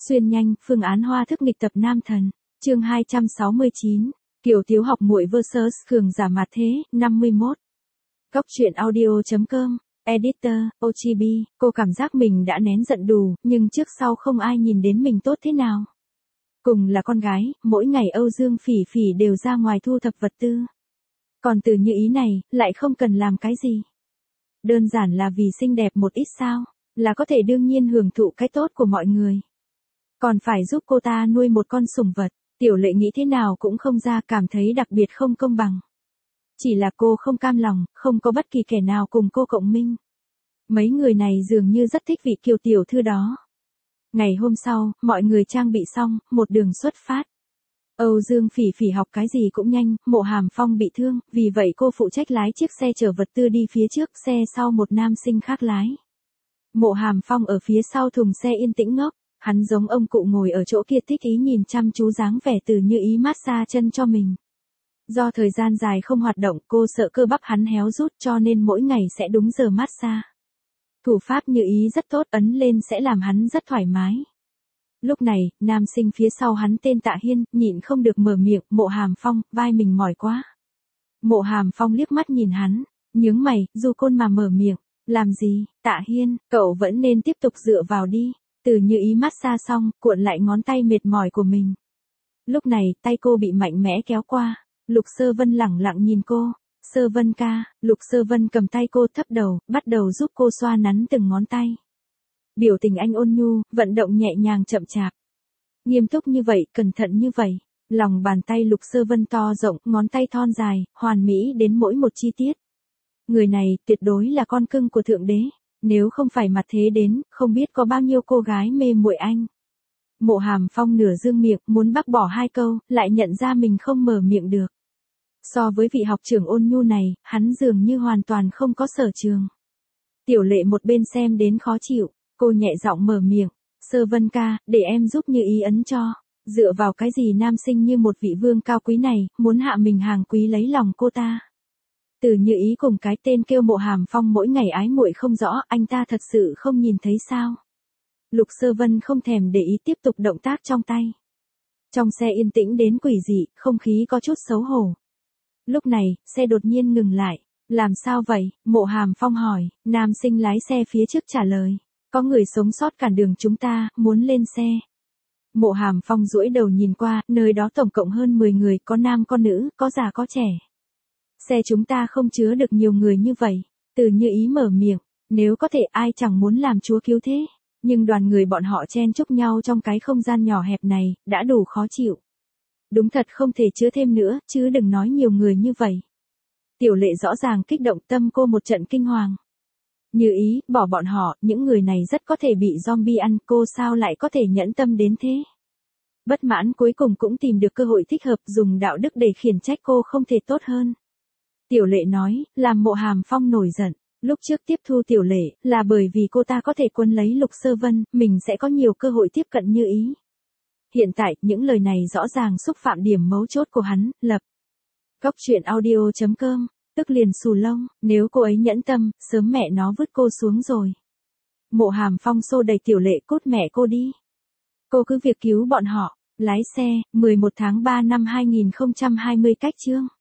Xuyên nhanh, phương án hoa thức nghịch tập nam thần. Chương 269. Kiều Tiếu học muội vs cường giả mặt thế, 51. Góc truyện audio.com. Editor, Ochibi, cô cảm giác mình đã nén giận đủ, nhưng trước sau không ai nhìn đến mình tốt thế nào. Cùng là con gái, mỗi ngày Âu Dương Phỉ Phỉ đều ra ngoài thu thập vật tư. Còn Từ Như Ý này, lại không cần làm cái gì. Đơn giản là vì xinh đẹp một ít sao, là có thể đương nhiên hưởng thụ cái tốt của mọi người. Còn phải giúp cô ta nuôi một con sủng vật, Tiểu Lệ nghĩ thế nào cũng không ra, cảm thấy đặc biệt không công bằng. Chỉ là cô không cam lòng, không có bất kỳ kẻ nào cùng cô cộng minh. Mấy người này dường như rất thích vị Kiều tiểu thư đó. Ngày hôm sau, mọi người trang bị xong, một đường xuất phát. Âu Dương Phỉ Phỉ học cái gì cũng nhanh, Mộ Hàm Phong bị thương, vì vậy cô phụ trách lái chiếc xe chở vật tư đi phía trước, xe sau một nam sinh khác lái. Mộ Hàm Phong ở phía sau thùng xe yên tĩnh ngốc, hắn giống ông cụ ngồi ở chỗ kia thích ý nhìn chăm chú dáng vẻ Từ Như Ý massage chân cho mình. Do thời gian dài không hoạt động, cô sợ cơ bắp hắn héo rút cho nên mỗi ngày sẽ đúng giờ massage. Thủ pháp Như Ý rất tốt, ấn lên sẽ làm hắn rất thoải mái. Lúc này, nam sinh phía sau hắn tên Tạ Hiên, nhịn không được mở miệng, Mộ Hàm Phong, vai mình mỏi quá. Mộ Hàm Phong liếc mắt nhìn hắn, nhướng mày, du côn mà mở miệng, làm gì, Tạ Hiên, cậu vẫn nên tiếp tục dựa vào đi. Từ Như Ý massage xong, cuộn lại ngón tay mệt mỏi của mình. Lúc này, tay cô bị mạnh mẽ kéo qua, Lục Sơ Vân lẳng lặng nhìn cô. Sơ Vân ca, Lục Sơ Vân cầm tay cô thấp đầu, bắt đầu giúp cô xoa nắn từng ngón tay. Biểu tình anh ôn nhu, vận động nhẹ nhàng chậm chạp. Nghiêm túc như vậy, cẩn thận như vậy. Lòng bàn tay Lục Sơ Vân to rộng, ngón tay thon dài, hoàn mỹ đến mỗi một chi tiết. Người này, tuyệt đối là con cưng của Thượng Đế. Nếu không phải mặt thế đến, không biết có bao nhiêu cô gái mê muội anh. Mộ Hàm Phong nửa dương miệng, muốn bác bỏ hai câu, lại nhận ra mình không mở miệng được. So với vị học trưởng ôn nhu này, hắn dường như hoàn toàn không có sở trường. Tiểu Lệ một bên xem đến khó chịu, cô nhẹ giọng mở miệng, Sơ Vân ca, để em giúp Như Ý ấn cho. Dựa vào cái gì nam sinh như một vị vương cao quý này, muốn hạ mình hàng quý lấy lòng cô ta. Từ Như Ý cùng cái tên kêu Mộ Hàm Phong mỗi ngày ái muội không rõ, anh ta thật sự không nhìn thấy sao. Lục Sơ Vân không thèm để ý tiếp tục động tác trong tay. Trong xe yên tĩnh đến quỷ dị, không khí có chút xấu hổ. Lúc này, xe đột nhiên ngừng lại. Làm sao vậy? Mộ Hàm Phong hỏi, nam sinh lái xe phía trước trả lời. Có người sống sót cản đường chúng ta, muốn lên xe. Mộ Hàm Phong duỗi đầu nhìn qua, nơi đó tổng cộng hơn 10 người, có nam có nữ, có già có trẻ. Xe chúng ta không chứa được nhiều người như vậy. Từ Như Ý mở miệng, nếu có thể ai chẳng muốn làm chúa cứu thế. Nhưng đoàn người bọn họ chen chúc nhau trong cái không gian nhỏ hẹp này, đã đủ khó chịu. Đúng thật không thể chứa thêm nữa, chứ đừng nói nhiều người như vậy. Tiểu Lệ rõ ràng kích động, tâm cô một trận kinh hoàng. Như Ý, bỏ bọn họ, những người này rất có thể bị zombie ăn, cô sao lại có thể nhẫn tâm đến thế. Bất mãn cuối cùng cũng tìm được cơ hội thích hợp, dùng đạo đức để khiển trách cô không thể tốt hơn. Tiểu Lệ nói, làm Mộ Hàm Phong nổi giận. Lúc trước tiếp thu Tiểu Lệ, là bởi vì cô ta có thể quấn lấy Lục Sơ Vân, mình sẽ có nhiều cơ hội tiếp cận Như Ý. Hiện tại, những lời này rõ ràng xúc phạm điểm mấu chốt của hắn, lập. Góc truyện audio.com, tức liền xù lông, nếu cô ấy nhẫn tâm, sớm mẹ nó vứt cô xuống rồi. Mộ Hàm Phong xô đẩy Tiểu Lệ, cút mẹ cô đi. Cô cứ việc cứu bọn họ, lái xe, 11 tháng 3 năm 2020 cách chương.